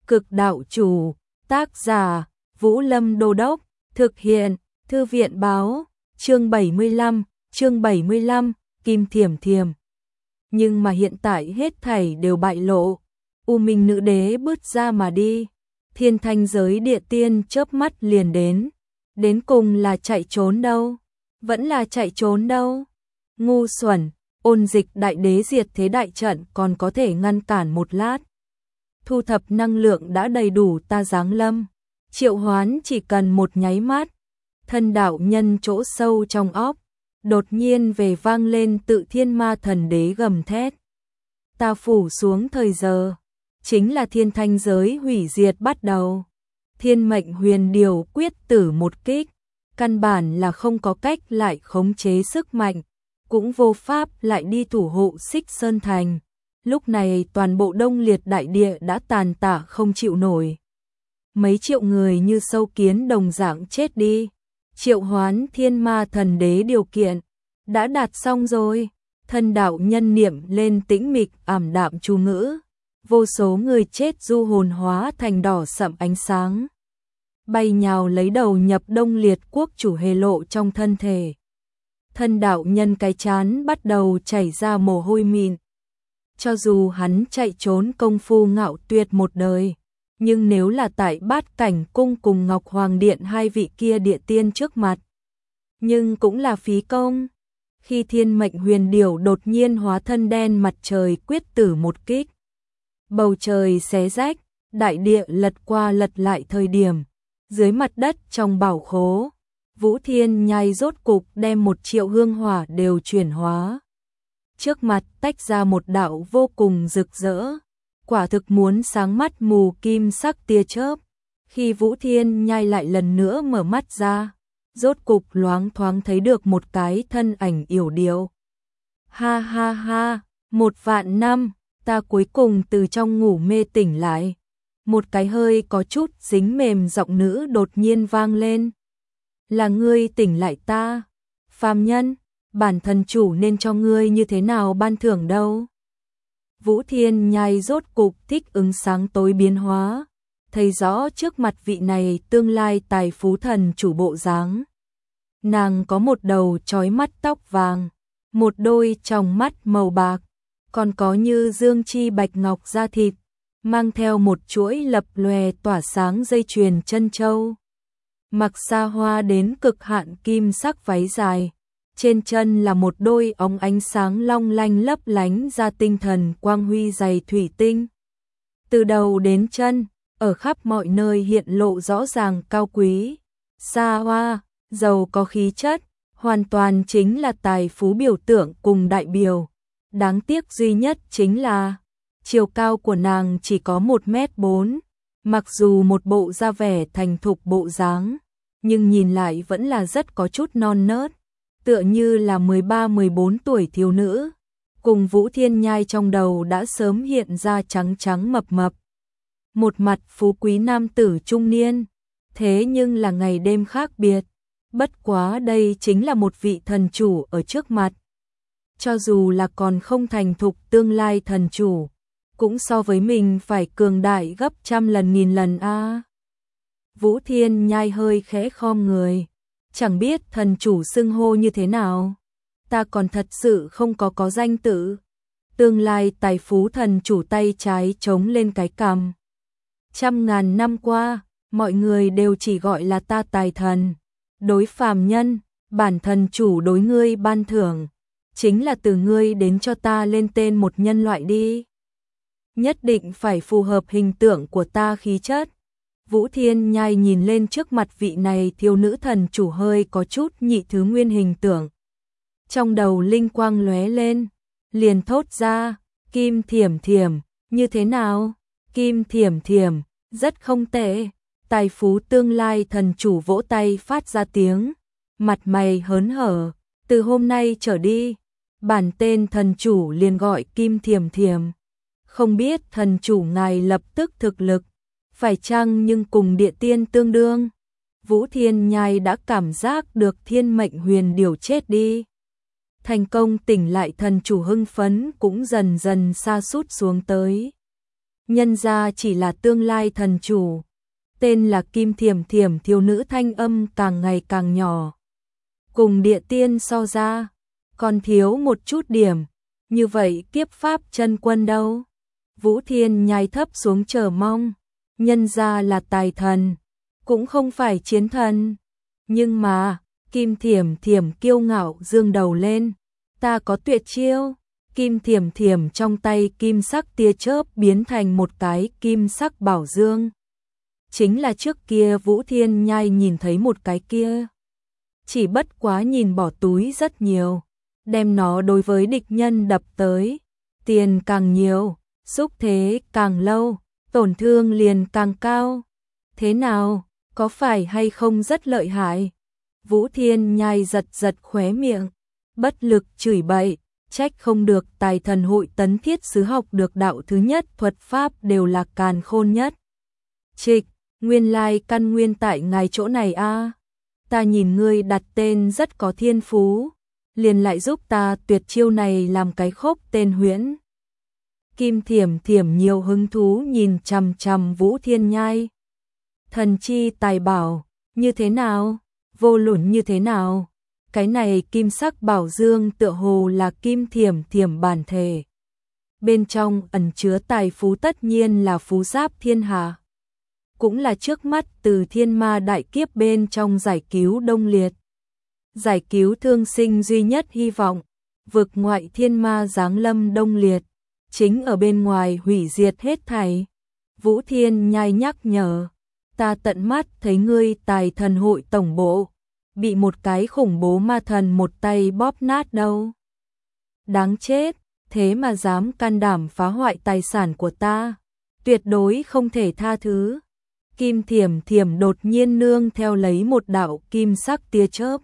Cực đạo chủ, tác giả, Vũ Lâm Đô Đốc, thực hiện, Thư viện báo, chương 75, Kim Thiểm Thiểm. Nhưng mà hiện tại hết thảy đều bại lộ, U Minh nữ đế bước ra mà đi, thiên thanh giới địa tiên chớp mắt liền đến cùng là chạy trốn đâu, vẫn là chạy trốn đâu. Ngu xuẩn, Ôn Dịch đại đế diệt thế đại trận còn có thể ngăn cản một lát. Thu thập năng lượng đã đầy đủ ta giáng lâm, triệu hoán chỉ cần một nháy mắt. Thân đạo nhân chỗ sâu trong óc, đột nhiên về vang lên Tự Thiên Ma Thần Đế gầm thét. Ta phủ xuống thời giờ, chính là thiên thanh giới hủy diệt bắt đầu. Thiên mệnh huyền điều quyết tử một kích, căn bản là không có cách lại khống chế sức mạnh, cũng vô pháp lại đi thủ hộ Xích Sơn Thành. Lúc này toàn bộ Đông Liệt đại địa đã tàn tạ không chịu nổi. Mấy triệu người như sâu kiến đồng dạng chết đi. Triệu hoán Thiên Ma Thần Đế điều kiện đã đạt xong rồi. Thân đạo nhân niệm lên tĩnh mịch ảm đạm chú ngữ. Vô số người chết du hồn hóa thành đỏ sậm ánh sáng, bay nhào lấy đầu nhập Đông Liệt quốc chủ hề lộ trong thân thể. Thân đạo nhân cái chán bắt đầu chảy ra mồ hôi mịn. Cho dù hắn chạy trốn công phu ngạo tuyệt một đời, nhưng nếu là tại Bát Cảnh cung cùng Ngọc Hoàng Điện hai vị kia địa tiên trước mặt, nhưng cũng là phí công. Khi thiên mệnh huyền điểu đột nhiên hóa thân đen mặt trời quyết tử một kích, bầu trời xé rách, đại địa lật qua lật lại thời điểm, dưới mặt đất trong bảo khố, Vũ Thiên Nhai rốt cục đem 1 triệu hương hỏa đều chuyển hóa. Trước mặt tách ra một đạo vô cùng rực rỡ, quả thực muốn sáng mắt mù kim sắc tia chớp. Khi Vũ Thiên Nhai lại lần nữa mở mắt ra, rốt cục loáng thoáng thấy được một cái thân ảnh yểu điệu. Ha ha ha, 1.000 năm, ta cuối cùng từ trong ngủ mê tỉnh lại. Một cái hơi có chút dính mềm giọng nữ đột nhiên vang lên. Là ngươi tỉnh lại ta, phàm nhân, bản thân chủ nên cho ngươi như thế nào ban thưởng đâu. Vũ Thiên Nhai rốt cục thích ứng sáng tối biến hóa, thấy rõ trước mặt vị này tương lai tài phú thần chủ bộ dáng. Nàng có một đầu trói mắt tóc vàng, một đôi tròng mắt màu bạc, còn có như dương chi bạch ngọc da thịt, mang theo một chuỗi lập lòe tỏa sáng dây chuyền chân châu. Mặc xa hoa đến cực hạn kim sắc váy dài, trên chân là một đôi óng ánh sáng long lanh lấp lánh ra tinh thần quang huy giày thủy tinh. Từ đầu đến chân, ở khắp mọi nơi hiện lộ rõ ràng cao quý, xa hoa, giàu có khí chất, hoàn toàn chính là tài phú biểu tượng cùng đại biểu. Đáng tiếc duy nhất chính là chiều cao của nàng chỉ có 1m4, mặc dù một bộ da vẻ thành thục bộ dáng, nhưng nhìn lại vẫn là rất có chút non nớt, tựa như là 13-14 tuổi thiếu nữ. Cùng Vũ Thiên Nhai trong đầu đã sớm hiện ra trắng trắng mập mập, một mặt phú quý nam tử trung niên, thế nhưng là ngày đêm khác biệt. Bất quá đây chính là một vị thần chủ ở trước mặt. Cho dù là còn không thành thục tương lai thần chủ, cũng so với mình phải cường đại gấp trăm lần nghìn lần a. Vũ Thiên Nhai hơi khẽ khom người, chẳng biết thần chủ xưng hô như thế nào. Ta còn thật sự không có danh tự. Tương lai tài phú thần chủ tay trái chống lên cái cằm. 100.000 năm qua, mọi người đều chỉ gọi là ta tài thần. Đối phàm nhân, bản thần chủ đối ngươi ban thưởng, chính là từ ngươi đến cho ta lên tên một nhân loại đi. Nhất định phải phù hợp hình tượng của ta khí chất. Vũ Thiên Nhai nhìn lên trước mặt vị này thiếu nữ thần chủ hơi có chút nhị thứ nguyên hình tượng. Trong đầu linh quang lóe lên, liền thốt ra, Kim Thiểm Thiểm, như thế nào? Kim Thiểm Thiểm, rất không tệ. Tài phú tương lai thần chủ vỗ tay phát ra tiếng, mặt mày hớn hở, từ hôm nay trở đi, bản tên thần chủ liền gọi Kim Thiểm Thiểm. Không biết thần chủ ngài lập tức thực lực, phải chăng nhưng cùng địa tiên tương đương. Vũ Thiên Nhai đã cảm giác được thiên mệnh huyền điểu chết đi. Thành công tỉnh lại thần chủ hưng phấn cũng dần dần sa sút xuống tới. nhân ra chỉ là tương lai thần chủ. Tên là Kim Thiểm Thiểm thiếu nữ thanh âm càng ngày càng nhỏ. Cùng địa tiên so ra, còn thiếu một chút điểm, như vậy kiếp pháp chân quân đâu? Vũ Thiên nhai thấp xuống chờ mong, nhân ra là tài thần, cũng không phải chiến thần. Nhưng mà, Kim Thiểm Thiểm kiêu ngạo dương đầu lên, ta có tuyệt chiêu. Kim Thiểm Thiểm trong tay kim sắc tia chớp biến thành một cái kim sắc bảo dương. Chính là trước kia Vũ Thiên nhai nhìn thấy một cái kia. Chỉ bất quá nhìn bỏ túi rất nhiều, đem nó đối với địch nhân đập tới. Tiền càng nhiều, xúc thế càng lâu, tổn thương liền càng cao. Thế nào, có phải hay không rất lợi hại? Vũ Thiên nhai giật giật khóe miệng, bất lực chửi bậy, trách không được tài thần hội Tấn Thiết Sứ học được đạo thứ nhất thuật pháp đều là càn khôn nhất. Trịch, nguyên lai căn nguyên tại ngài chỗ này a. Ta nhìn ngươi đặt tên rất có thiên phú, liền lại giúp ta tuyệt chiêu này làm cái khốc tên huyễn. Kim Thiểm Thiểm nhiều hứng thú nhìn chằm chằm Vũ Thiên nhai. Thần chi tài bảo, như thế nào? Vô luận như thế nào? Cái này kim sắc bảo dương tựa hồ là Kim Thiểm Thiểm bản thể. Bên trong ẩn chứa tài phú tất nhiên là phú giáp thiên hạ. Cũng là trước mắt từ thiên ma đại kiếp bên trong giải cứu Đông Liệt. Giải cứu thương sinh duy nhất hy vọng, vực ngoại thiên ma giáng lâm Đông Liệt, chính ở bên ngoài hủy diệt hết thảy. Vũ Thiên nhai nhắc nhở, ta tận mắt thấy ngươi tài thần hội tổng bộ, bị một cái khủng bố ma thần một tay bóp nát đâu. Đáng chết, thế mà dám can đảm phá hoại tài sản của ta, tuyệt đối không thể tha thứ. Kim Thiểm Thiểm đột nhiên nương theo lấy một đạo kim sắc tia chớp.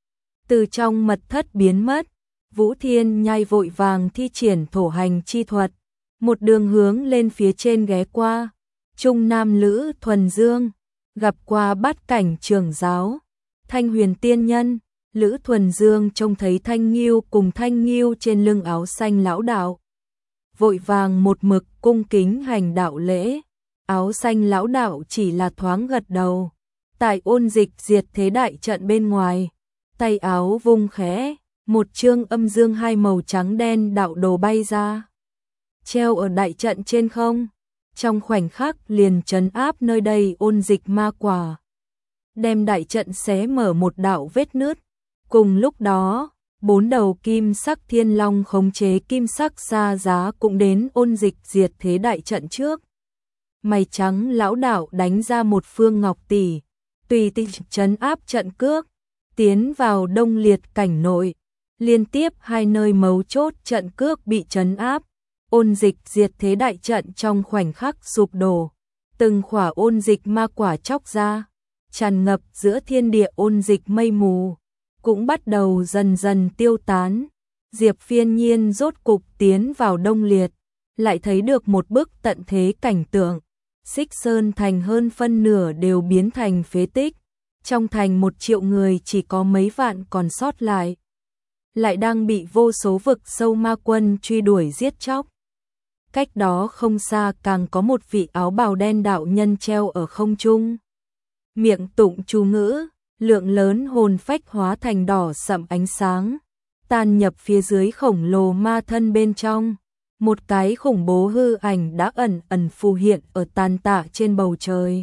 Từ trong mật thất biến mất, Vũ Thiên nhai vội vàng thi triển thổ hành chi thuật, một đường hướng lên phía trên ghé qua. Trung nam Lữ Thuần Dương, gặp qua Bát Cảnh trưởng giáo, Thanh Huyền tiên nhân. Lữ Thuần Dương trông thấy Thanh Nghiêu cùng Thanh Nghiêu trên lưng áo xanh lão đạo, vội vàng một mực cung kính hành đạo lễ. Áo xanh lão đạo chỉ là thoáng gật đầu. Tại ôn dịch diệt thế đại trận bên ngoài, tay áo vung khẽ, một chương âm dương hai màu trắng đen đạo đồ bay ra, treo ở đại trận trên không, trong khoảnh khắc liền trấn áp nơi đây ôn dịch ma quả, đem đại trận xé mở một đạo vết nứt. Cùng lúc đó, 4 đầu kim sắc thiên long khống chế kim sắc xa giá cũng đến ôn dịch diệt thế đại trận trước. Mày trắng lão đạo đánh ra một phương ngọc tỷ, tùy tinh trấn áp trận cước, tiến vào Đông Liệt cảnh nội. Liên tiếp hai nơi mấu chốt trận cước bị trấn áp, ôn dịch diệt thế đại trận trong khoảnh khắc sụp đổ, từng khỏa ôn dịch ma quả chóc ra, tràn ngập giữa thiên địa ôn dịch mây mù, cũng bắt đầu dần dần tiêu tán. Diệp Phiên Nhiên rốt cục tiến vào Đông Liệt, lại thấy được một bức tận thế cảnh tượng. Xích Sơn thành hơn phân nửa đều biến thành phế tích, trong thành 1 triệu người chỉ có mấy vạn còn sót lại, lại đang bị vô số vực sâu ma quân truy đuổi giết chóc. Cách đó không xa càng có một vị áo bào đen đạo nhân treo ở không trung, miệng tụng chú ngữ, lượng lớn hồn phách hóa thành đỏ sẫm ánh sáng, tan nhập phía dưới khổng lồ ma thân bên trong. Một cái khủng bố hư ảnh đã ẩn ẩn phù hiện ở tàn tạ trên bầu trời.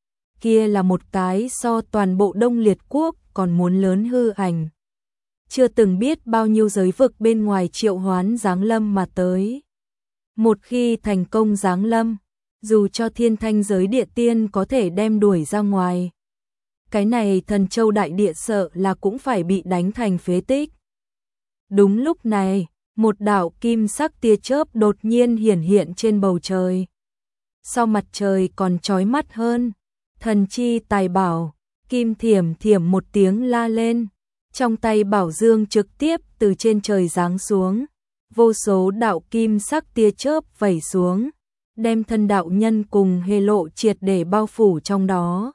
Kia là một cái so toàn bộ Đông Liệt quốc còn muốn lớn hư ảnh. Chưa từng biết bao nhiêu giới vực bên ngoài triệu hoán giáng lâm mà tới. Một khi thành công giáng lâm, dù cho thiên thanh giới địa tiên có thể đem đuổi ra ngoài, cái này Thần Châu đại địa sợ là cũng phải bị đánh thành phế tích. Đúng lúc này, một đạo kim sắc tia chớp đột nhiên hiển hiện trên bầu trời. Sau mặt trời còn chói mắt hơn, thần chi tài bảo, Kim Thiểm Thiểm một tiếng la lên, trong tay bảo dương trực tiếp từ trên trời giáng xuống, vô số đạo kim sắc tia chớp vẩy xuống, đem thân đạo nhân cùng hề lộ triệt để bao phủ trong đó.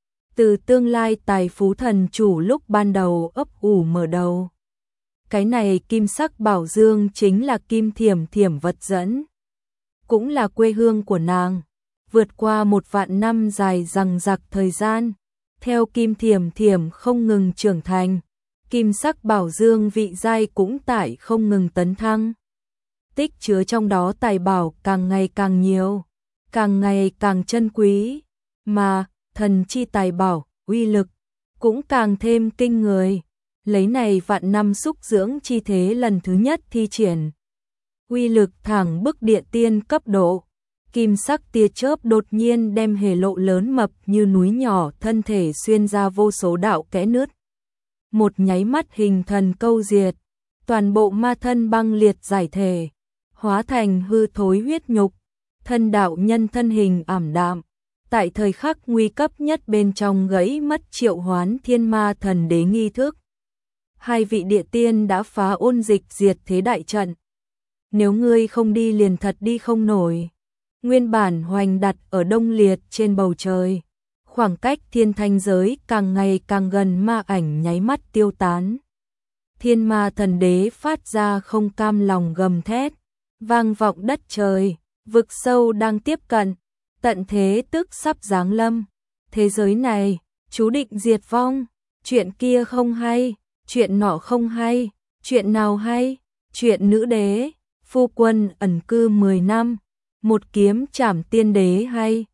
Từ tương lai tài phú thần chủ lúc ban đầu ấp ủ mở đầu. Cái này kim sắc bảo dương chính là Kim Thiểm Thiểm vật dẫn. cũng là quê hương của nàng. Vượt qua 1.000 năm dài dằng dặc thời gian, theo Kim Thiểm Thiểm không ngừng trưởng thành, kim sắc bảo dương vị giai cũng tại không ngừng tấn thăng. Tích chứa trong đó tài bảo càng ngày càng nhiều, càng ngày càng chân quý, mà thần chi tài bảo, uy lực cũng càng thêm kinh người. Lấy này vạn năm xúc dưỡng chi thế lần thứ nhất thi triển, uy lực thẳng bức địa tiên cấp độ. Kim sắc tia chớp đột nhiên đem hề lộ lớn mập như núi nhỏ thân thể xuyên ra vô số đạo kẽ nứt. Một nháy mắt hình thần câu diệt, toàn bộ ma thân băng liệt giải thể, hóa thành hư thối huyết nhục, thân đạo nhân thân hình ảm đạm. Tại thời khắc nguy cấp nhất bên trong gãy mất triệu hoán thiên ma thần đế nghi thức. Hai vị địa tiên đã phá ôn dịch diệt thế đại trận. Nếu ngươi không đi liền thật đi không nổi. Nguyên bản hoành đặt ở đông liệt trên bầu trời, khoảng cách thiên thanh giới càng ngày càng gần, ma ảnh nháy mắt tiêu tán. Thiên ma thần đế phát ra không cam lòng gầm thét, vang vọng đất trời, vực sâu đang tiếp cận, tận thế tức sắp giáng lâm. Thế giới này, chú định diệt vong, chuyện kia không hay, chuyện nọ không hay, chuyện nào hay, chuyện nữ đế, phu quân ẩn cư 10 năm. Một kiếm chảm tiên đế hay,